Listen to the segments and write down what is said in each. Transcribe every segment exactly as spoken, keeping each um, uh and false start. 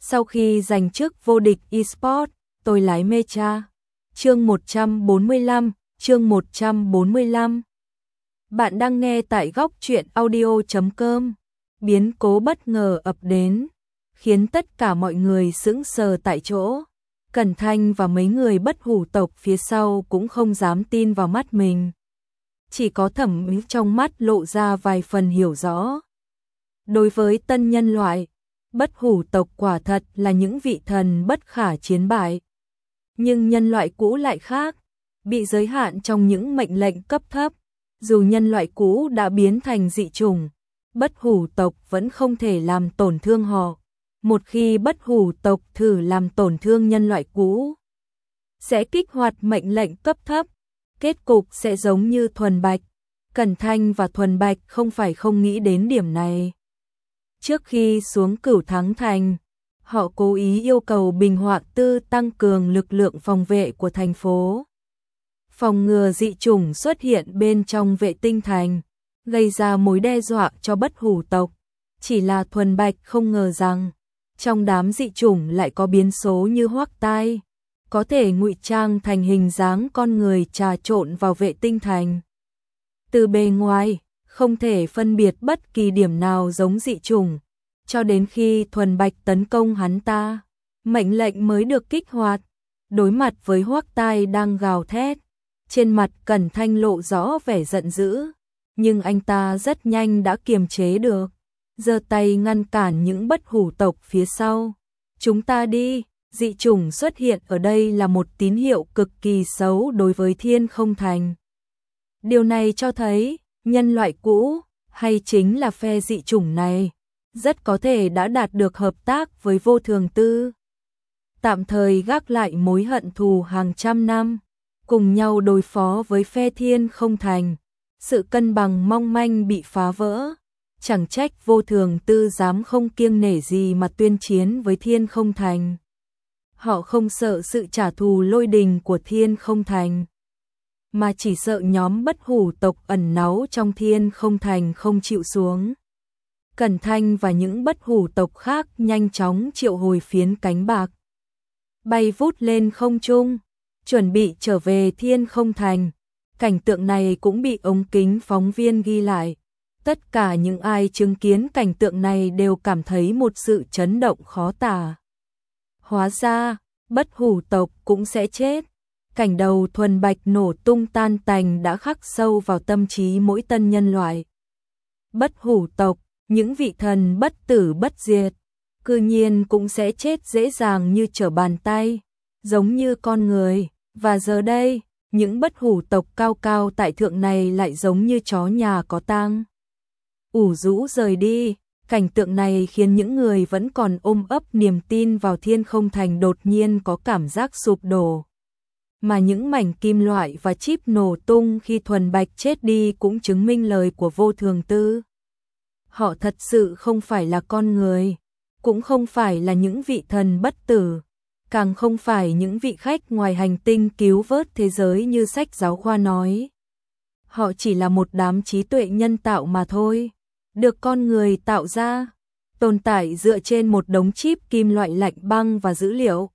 Sau khi giành chức vô địch eSports, tôi lái Mecha. Chương một trăm bốn mươi lăm, chương một trăm bốn mươi lăm. Bạn đang nghe tại góc truyện audio chấm com. Biến cố bất ngờ ập đến, khiến tất cả mọi người sững sờ tại chỗ. Cẩn Thanh và mấy người bất hủ tộc phía sau cũng không dám tin vào mắt mình. Chỉ có Thẩm Mỹ trong mắt lộ ra vài phần hiểu rõ. Đối với tân nhân loại, bất hủ tộc quả thật là những vị thần bất khả chiến bại. Nhưng nhân loại cũ lại khác, bị giới hạn trong những mệnh lệnh cấp thấp. Dù nhân loại cũ đã biến thành dị chủng, bất hủ tộc vẫn không thể làm tổn thương họ. Một khi bất hủ tộc thử làm tổn thương nhân loại cũ, sẽ kích hoạt mệnh lệnh cấp thấp, kết cục sẽ giống như Thuần Bạch. Cẩn Thanh và Thuần Bạch không phải không nghĩ đến điểm này. Trước khi xuống Cửu Thắng Thành, họ cố ý yêu cầu Bình Họa Tư tăng cường lực lượng phòng vệ của thành phố, phòng ngừa dị chủng xuất hiện bên trong vệ tinh thành, gây ra mối đe dọa cho bất hủ tộc. Chỉ là Thuần Bạch không ngờ rằng, trong đám dị chủng lại có biến số như Hoắc Tai, có thể ngụy trang thành hình dáng con người trà trộn vào vệ tinh thành. Từ bề ngoài, không thể phân biệt bất kỳ điểm nào giống dị chủng, cho đến khi Thuần Bạch tấn công hắn ta, mệnh lệnh mới được kích hoạt. Đối mặt với Hoắc Tai đang gào thét, trên mặt Cẩn Thanh lộ rõ vẻ giận dữ, nhưng anh ta rất nhanh đã kiềm chế được, giơ tay ngăn cản những bất hủ tộc phía sau. Chúng ta đi, dị chủng xuất hiện ở đây là một tín hiệu cực kỳ xấu đối với Thiên Không Thành. Điều này cho thấy, nhân loại cũ, hay chính là phe dị chủng này, rất có thể đã đạt được hợp tác với Vô Thường Tư. Tạm thời gác lại mối hận thù hàng trăm năm, cùng nhau đối phó với phe Thiên Không Thành. Sự cân bằng mong manh bị phá vỡ, chẳng trách Vô Thường Tư dám không kiêng nể gì mà tuyên chiến với Thiên Không Thành. Họ không sợ sự trả thù lôi đình của Thiên Không Thành, mà chỉ sợ nhóm bất hủ tộc ẩn náu trong Thiên Không Thành không chịu xuống. Cẩn Thanh và những bất hủ tộc khác nhanh chóng triệu hồi phiến cánh bạc, bay vút lên không trung, chuẩn bị trở về Thiên Không Thành. Cảnh tượng này cũng bị ống kính phóng viên ghi lại. Tất cả những ai chứng kiến cảnh tượng này đều cảm thấy một sự chấn động khó tả. Hóa ra, bất hủ tộc cũng sẽ chết. Cảnh đầu Thuần Bạch nổ tung tan tành đã khắc sâu vào tâm trí mỗi tân nhân loại. Bất hủ tộc, những vị thần bất tử bất diệt, cư nhiên cũng sẽ chết dễ dàng như trở bàn tay, giống như con người. Và giờ đây, những bất hủ tộc cao cao tại thượng này lại giống như chó nhà có tang, ủ rũ rời đi. Cảnh tượng này khiến những người vẫn còn ôm ấp niềm tin vào Thiên Không Thành đột nhiên có cảm giác sụp đổ. Mà những mảnh kim loại và chip nổ tung khi Thuần Bạch chết đi cũng chứng minh lời của Vô Thường Tư. Họ thật sự không phải là con người, cũng không phải là những vị thần bất tử, càng không phải những vị khách ngoài hành tinh cứu vớt thế giới như sách giáo khoa nói. Họ chỉ là một đám trí tuệ nhân tạo mà thôi, được con người tạo ra, tồn tại dựa trên một đống chip kim loại lạnh băng và dữ liệu.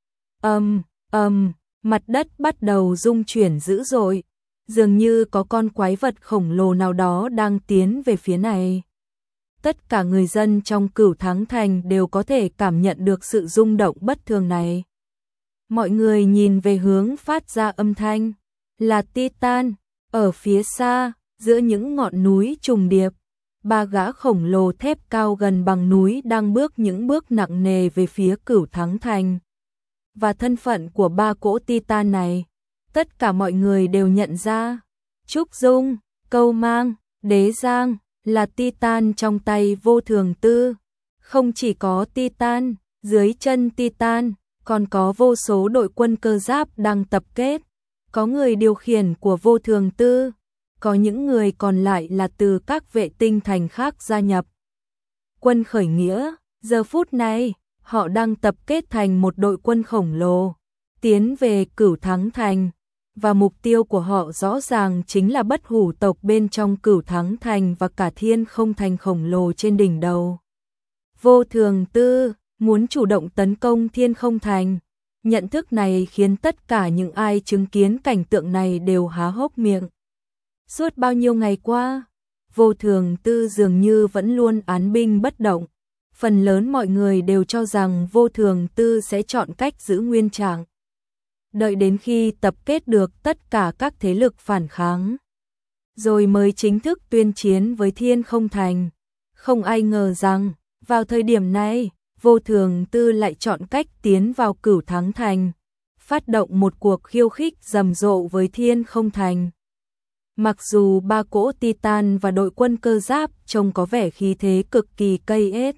Ầm, ầm, mặt đất bắt đầu rung chuyển dữ dội, dường như có con quái vật khổng lồ nào đó đang tiến về phía này. Tất cả người dân trong Cửu Thắng Thành đều có thể cảm nhận được sự rung động bất thường này. Mọi người nhìn về hướng phát ra âm thanh, là Titan. Ở phía xa, giữa những ngọn núi trùng điệp, ba gã khổng lồ thép cao gần bằng núi đang bước những bước nặng nề về phía Cửu Thắng Thành. Và thân phận của ba cỗ Titan này, tất cả mọi người đều nhận ra. Trúc Dung, Câu Mang, Đế Giang là Titan trong tay Vô Thường Tư. Không chỉ có Titan, dưới chân Titan còn có vô số đội quân cơ giáp đang tập kết. Có người điều khiển của Vô Thường Tư, có những người còn lại là từ các vệ tinh thành khác gia nhập. Quân khởi nghĩa, giờ phút này, họ đang tập kết thành một đội quân khổng lồ, tiến về Cửu Thắng Thành, và mục tiêu của họ rõ ràng chính là bất hủ tộc bên trong Cửu Thắng Thành và cả Thiên Không Thành khổng lồ trên đỉnh đầu. Vô Thường Tư, muốn chủ động tấn công Thiên Không Thành. Nhận thức này khiến tất cả những ai chứng kiến cảnh tượng này đều há hốc miệng. Suốt bao nhiêu ngày qua, Vô Thường Tư dường như vẫn luôn án binh bất động. Phần lớn mọi người đều cho rằng Vô Thường Tư sẽ chọn cách giữ nguyên trạng. Đợi đến khi tập kết được tất cả các thế lực phản kháng, rồi mới chính thức tuyên chiến với Thiên Không Thành. Không ai ngờ rằng, vào thời điểm này, Vô Thường Tư lại chọn cách tiến vào Cửu Thắng Thành, phát động một cuộc khiêu khích rầm rộ với Thiên Không Thành. Mặc dù ba cỗ Titan và đội quân cơ giáp trông có vẻ khí thế cực kỳ cây ết,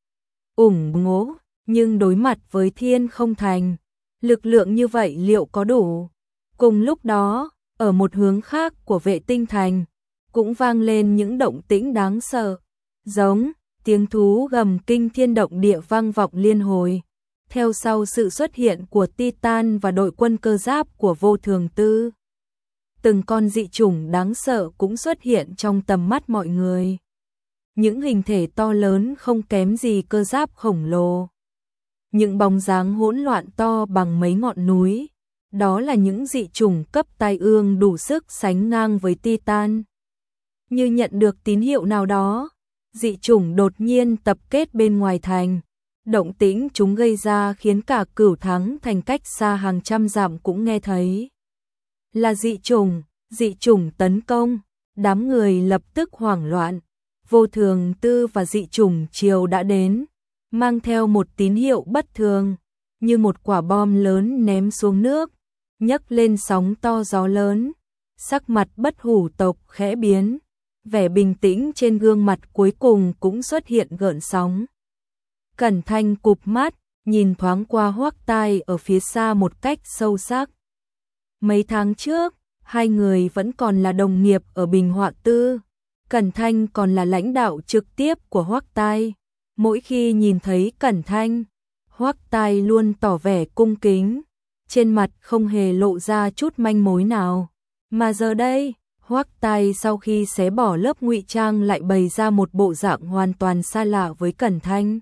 ủng ngố, nhưng đối mặt với Thiên Không Thành, lực lượng như vậy liệu có đủ? Cùng lúc đó, ở một hướng khác của Vệ Tinh Thành, cũng vang lên những động tĩnh đáng sợ, giống tiếng thú gầm kinh thiên động địa vang vọng liên hồi. Theo sau sự xuất hiện của Titan và đội quân cơ giáp của Vô Thường Tư, từng con dị chủng đáng sợ cũng xuất hiện trong tầm mắt mọi người. Những hình thể to lớn không kém gì cơ giáp khổng lồ. Những bóng dáng hỗn loạn to bằng mấy ngọn núi. Đó là những dị chủng cấp tai ương đủ sức sánh ngang với Titan. Như nhận được tín hiệu nào đó, dị chủng đột nhiên tập kết bên ngoài thành. Động tĩnh chúng gây ra khiến cả Cửu Thắng Thành cách xa hàng trăm dặm cũng nghe thấy. Là dị chủng, dị chủng tấn công, đám người lập tức hoảng loạn. Vô Thường Tư và dị chủng chiều đã đến, mang theo một tín hiệu bất thường, như một quả bom lớn ném xuống nước, nhấc lên sóng to gió lớn. Sắc mặt Bất Hủ tộc khẽ biến, vẻ bình tĩnh trên gương mặt cuối cùng cũng xuất hiện gợn sóng. Cẩn Thanh cụp mắt, nhìn thoáng qua Hoắc Tai ở phía xa một cách sâu sắc. Mấy tháng trước, hai người vẫn còn là đồng nghiệp ở Bình Họa Tư. Cẩn Thanh còn là lãnh đạo trực tiếp của Hoắc Tai. Mỗi khi nhìn thấy Cẩn Thanh, Hoắc Tai luôn tỏ vẻ cung kính, trên mặt không hề lộ ra chút manh mối nào. Mà giờ đây, Hoắc Tai sau khi xé bỏ lớp ngụy trang lại bày ra một bộ dạng hoàn toàn xa lạ với Cẩn Thanh.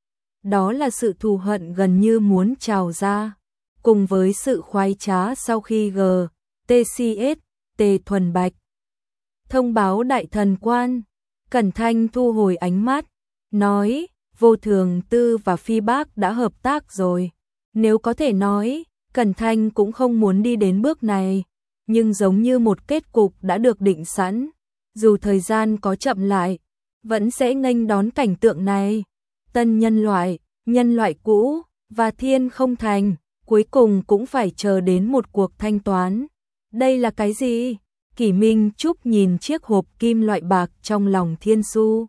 Đó là sự thù hận gần như muốn trào ra, cùng với sự khoái trá sau khi G T C S T Thuần Bạch thông báo đại thần quan. Cẩn Thanh thu hồi ánh mắt, nói, Vô Thường Tư và Phi Bác đã hợp tác rồi. Nếu có thể nói, Cẩn Thanh cũng không muốn đi đến bước này, nhưng giống như một kết cục đã được định sẵn, dù thời gian có chậm lại, vẫn sẽ nghênh đón cảnh tượng này. Tân nhân loại, nhân loại cũ và Thiên Không Thành, cuối cùng cũng phải chờ đến một cuộc thanh toán. Đây là cái gì? Kỷ Minh Trúc nhìn chiếc hộp kim loại bạc trong lòng Thiên Su,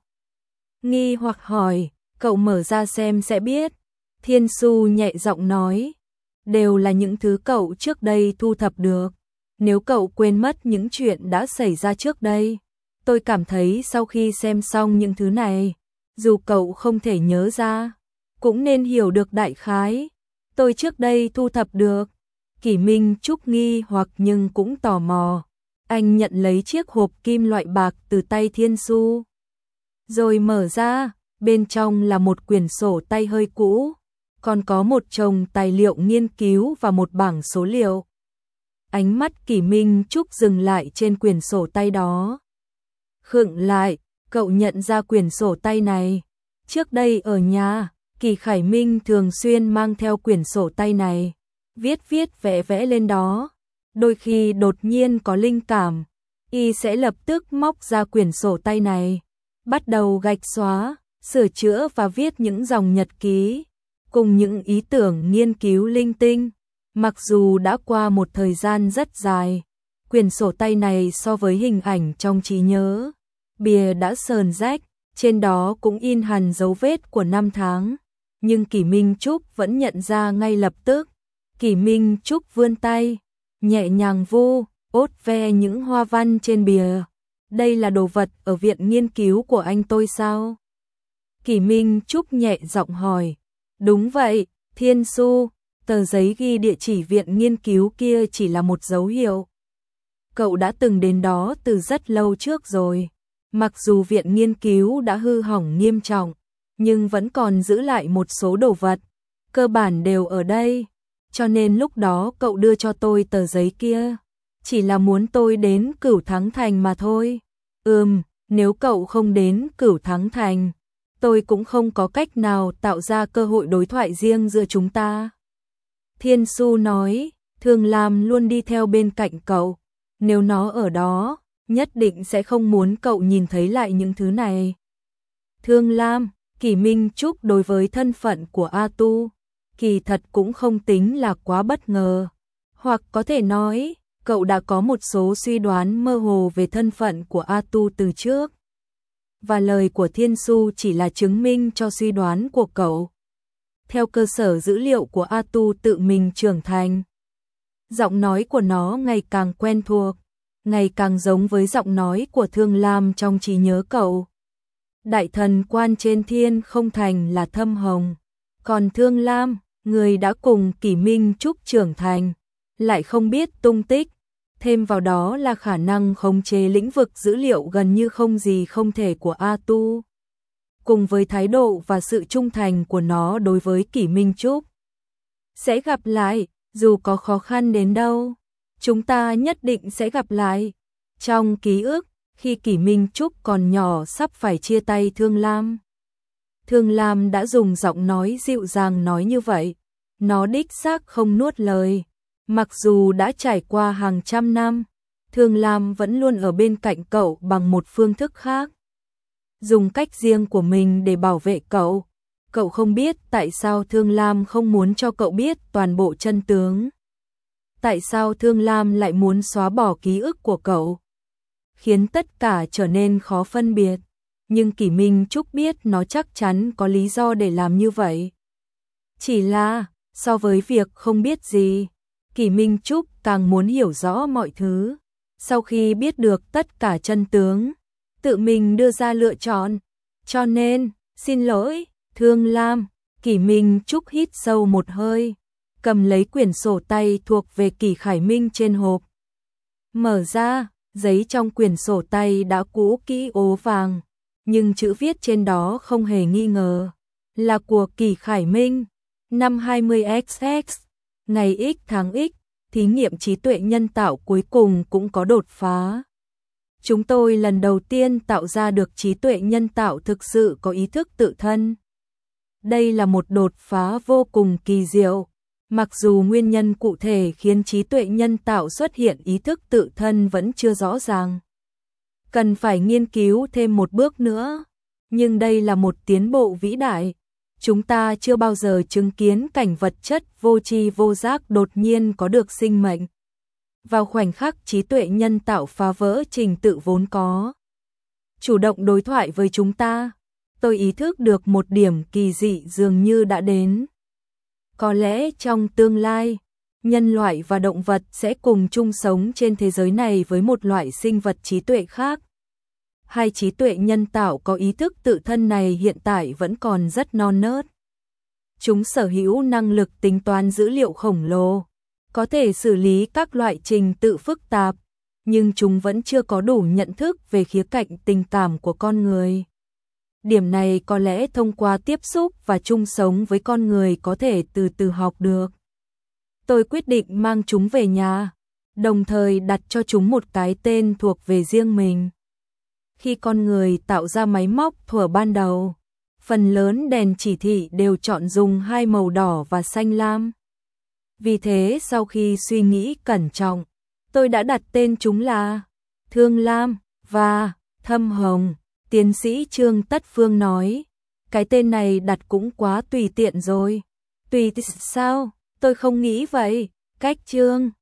nghi hoặc hỏi, cậu mở ra xem sẽ biết. Thiên Su nhẹ giọng nói, đều là những thứ cậu trước đây thu thập được. Nếu cậu quên mất những chuyện đã xảy ra trước đây, tôi cảm thấy sau khi xem xong những thứ này, dù cậu không thể nhớ ra, cũng nên hiểu được đại khái. Tôi trước đây thu thập được. Kỷ Minh Trúc nghi hoặc nhưng cũng tò mò. Anh nhận lấy chiếc hộp kim loại bạc từ tay Thiên Su, rồi mở ra, bên trong là một quyển sổ tay hơi cũ, còn có một chồng tài liệu nghiên cứu và một bảng số liệu. Ánh mắt Kỷ Minh Trúc dừng lại trên quyển sổ tay đó. Khựng lại, cậu nhận ra quyển sổ tay này. Trước đây ở nhà, Kỳ Khải Minh thường xuyên mang theo quyển sổ tay này, viết viết vẽ vẽ lên đó. Đôi khi đột nhiên có linh cảm, y sẽ lập tức móc ra quyển sổ tay này, bắt đầu gạch xóa, sửa chữa và viết những dòng nhật ký, cùng những ý tưởng nghiên cứu linh tinh. Mặc dù đã qua một thời gian rất dài, quyển sổ tay này so với hình ảnh trong trí nhớ, bìa đã sờn rách, trên đó cũng in hằn dấu vết của năm tháng, nhưng Kỷ Minh Trúc vẫn nhận ra ngay lập tức. Kỷ Minh Trúc vươn tay, nhẹ nhàng vu, ốt ve những hoa văn trên bìa. Đây là đồ vật ở viện nghiên cứu của anh tôi sao? Kỷ Minh Trúc nhẹ giọng hỏi. Đúng vậy, Thiên Su, tờ giấy ghi địa chỉ viện nghiên cứu kia chỉ là một dấu hiệu. Cậu đã từng đến đó từ rất lâu trước rồi. Mặc dù viện nghiên cứu đã hư hỏng nghiêm trọng, nhưng vẫn còn giữ lại một số đồ vật, cơ bản đều ở đây, cho nên lúc đó cậu đưa cho tôi tờ giấy kia, chỉ là muốn tôi đến Cửu Thắng Thành mà thôi. Ừm, nếu cậu không đến Cửu Thắng Thành, tôi cũng không có cách nào tạo ra cơ hội đối thoại riêng giữa chúng ta. Thiên Su nói, Thương Lam luôn đi theo bên cạnh cậu, nếu nó ở đó, nhất định sẽ không muốn cậu nhìn thấy lại những thứ này. Thương Lam, Kỷ Minh Trúc đối với thân phận của A Tu, kỳ thật cũng không tính là quá bất ngờ, hoặc có thể nói, cậu đã có một số suy đoán mơ hồ về thân phận của A Tu từ trước. Và lời của Thiên Su chỉ là chứng minh cho suy đoán của cậu. Theo cơ sở dữ liệu của A Tu tự mình trưởng thành, giọng nói của nó ngày càng quen thuộc, ngày càng giống với giọng nói của Thương Lam trong trí nhớ cậu. Đại thần quan trên Thiên Không Thành là Thâm Hồng, còn Thương Lam, người đã cùng Kỷ Minh Trúc trưởng thành, lại không biết tung tích. Thêm vào đó là khả năng khống chế lĩnh vực dữ liệu gần như không gì không thể của A Tu, cùng với thái độ và sự trung thành của nó đối với Kỷ Minh Trúc. Sẽ gặp lại, dù có khó khăn đến đâu, chúng ta nhất định sẽ gặp lại. Trong ký ức, khi Kỷ Minh Trúc còn nhỏ sắp phải chia tay Thương Lam, Thương Lam đã dùng giọng nói dịu dàng nói như vậy, nó đích xác không nuốt lời. Mặc dù đã trải qua hàng trăm năm, Thương Lam vẫn luôn ở bên cạnh cậu bằng một phương thức khác, dùng cách riêng của mình để bảo vệ cậu. Cậu không biết tại sao Thương Lam không muốn cho cậu biết toàn bộ chân tướng. Tại sao Thương Lam lại muốn xóa bỏ ký ức của cậu, khiến tất cả trở nên khó phân biệt. Nhưng Kỷ Minh Trúc biết nó chắc chắn có lý do để làm như vậy. Chỉ là, so với việc không biết gì, Kỷ Minh Trúc càng muốn hiểu rõ mọi thứ. Sau khi biết được tất cả chân tướng, tự mình đưa ra lựa chọn. Cho nên, xin lỗi, Thương Lam. Kỷ Minh Trúc hít sâu một hơi, cầm lấy quyển sổ tay thuộc về Kỷ Khải Minh trên hộp. Mở ra, giấy trong quyển sổ tay đã cũ kỹ ố vàng, nhưng chữ viết trên đó không hề nghi ngờ, là của Kỷ Khải Minh. Năm hai mươi x x, ngày X tháng X, thí nghiệm trí tuệ nhân tạo cuối cùng cũng có đột phá. Chúng tôi lần đầu tiên tạo ra được trí tuệ nhân tạo thực sự có ý thức tự thân. Đây là một đột phá vô cùng kỳ diệu. Mặc dù nguyên nhân cụ thể khiến trí tuệ nhân tạo xuất hiện ý thức tự thân vẫn chưa rõ ràng, cần phải nghiên cứu thêm một bước nữa, nhưng đây là một tiến bộ vĩ đại. Chúng ta chưa bao giờ chứng kiến cảnh vật chất vô tri vô giác đột nhiên có được sinh mệnh. Vào khoảnh khắc trí tuệ nhân tạo phá vỡ trình tự vốn có, chủ động đối thoại với chúng ta, tôi ý thức được một điểm kỳ dị dường như đã đến. Có lẽ trong tương lai, nhân loại và động vật sẽ cùng chung sống trên thế giới này với một loại sinh vật trí tuệ khác. Hai trí tuệ nhân tạo có ý thức tự thân này hiện tại vẫn còn rất non nớt. Chúng sở hữu năng lực tính toán dữ liệu khổng lồ, có thể xử lý các loại trình tự phức tạp, nhưng chúng vẫn chưa có đủ nhận thức về khía cạnh tình cảm của con người. Điểm này có lẽ thông qua tiếp xúc và chung sống với con người có thể từ từ học được. Tôi quyết định mang chúng về nhà, đồng thời đặt cho chúng một cái tên thuộc về riêng mình. Khi con người tạo ra máy móc thuở ban đầu, phần lớn đèn chỉ thị đều chọn dùng hai màu đỏ và xanh lam. Vì thế sau khi suy nghĩ cẩn trọng, tôi đã đặt tên chúng là Thương Lam và Thâm Hồng. Tiến sĩ Trương Tất Phương nói, cái tên này đặt cũng quá tùy tiện rồi. Tùy sao? Tôi không nghĩ vậy. Cách Trương